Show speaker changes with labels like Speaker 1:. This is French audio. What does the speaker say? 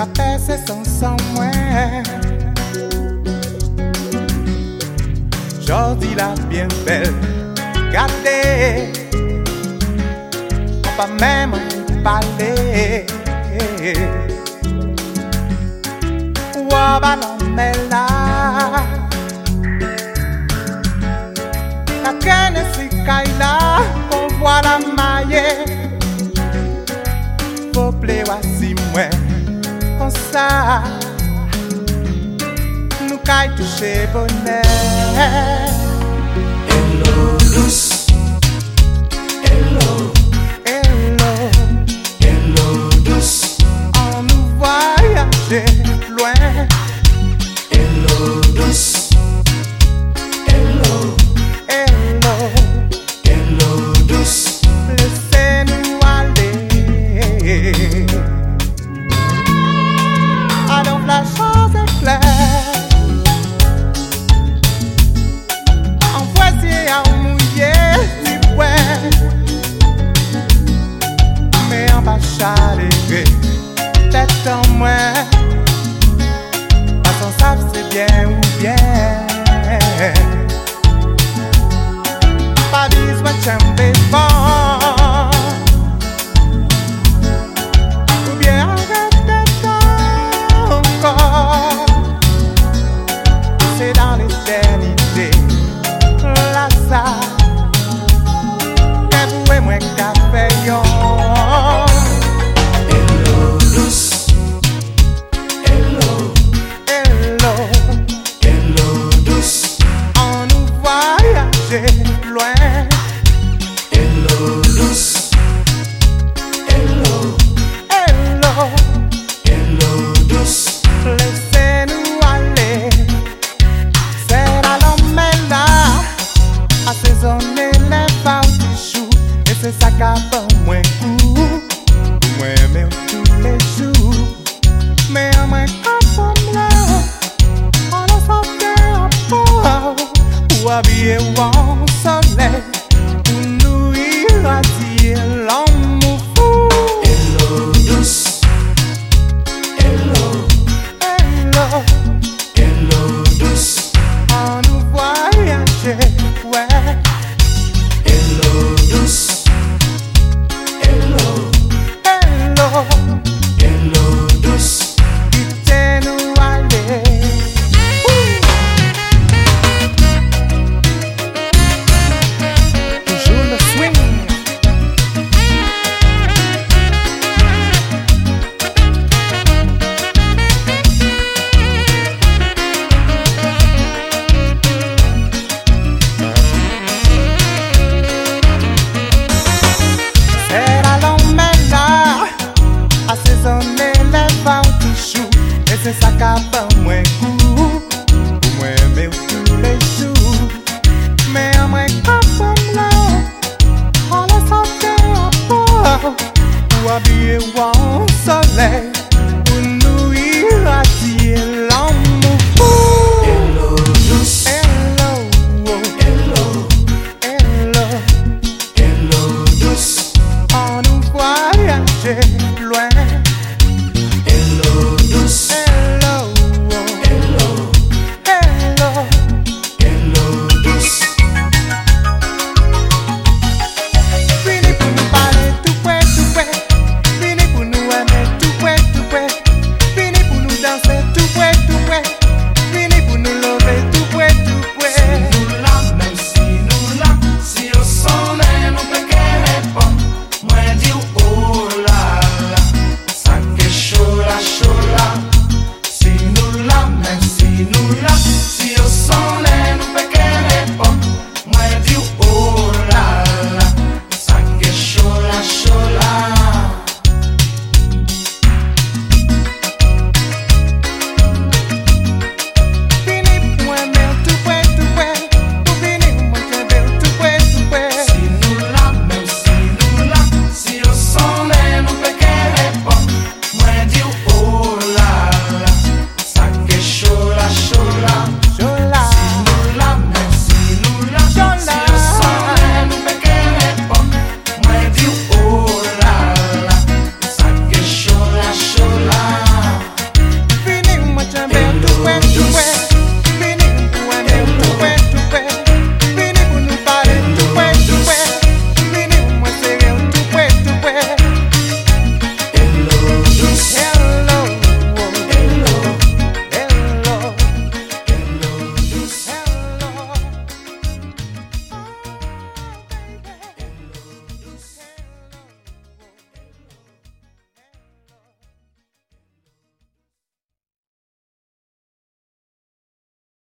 Speaker 1: qu'a percé sans moins. Jordi la bien belle, gardez, on pas même parler. Ouah, l'homme là, la canne si kaila, on voit la maille. Faut plaire si moi, comme ça, nous caille toucher bonheur.
Speaker 2: Hello, douce. Hello.
Speaker 1: Hello,
Speaker 2: Hello, douce.
Speaker 1: on nous voyager loin.
Speaker 2: Hello, douce. Hello.
Speaker 1: Hello,
Speaker 2: Hello, douce.
Speaker 1: laissez-nous aller. Allons la chose est claire. En voici à mouiller du poing. Mais en bas chaler, tête en moins. Pas sans savoir c'est bien ou bien. Pas besoin de chamber bon. Ou bien arrêter encore. C'est dans l'éternité. Là ça. Que vous et moi qu'a fait yon.
Speaker 2: Hello, douce. Hello.
Speaker 1: Hello,
Speaker 2: Hello, douce.
Speaker 1: on nous voyager loin.
Speaker 2: Hello, douce. Hello.
Speaker 1: Hello,
Speaker 2: Hello, douce.
Speaker 1: laissez-nous aller. C'est la l'homme là, assaisonner les partichous. Et c'est ça qu'a pas moins goût. Moi même tous les jours. Mais en moins qu'à pomme là, on a sorti un pot. Pour habiller en soleil. Pour nous irradier l'amour fou.
Speaker 2: Hello, douce. Hello.
Speaker 1: Hello,
Speaker 2: Hello, douce.
Speaker 1: on nous voyager, ouais.
Speaker 2: Hello, douce. Hello.
Speaker 1: Hello,
Speaker 2: Hello, douce.
Speaker 1: quittez-nous aller. Toujours le swing. C'est la l'homme là, assaisonner les partichous. Et c'est ça qu'a pas moins goût. Pour moi aimer tous les jours. Mais en moins qu'à pomme là, on la sortait à port. Pour habiller en soleil.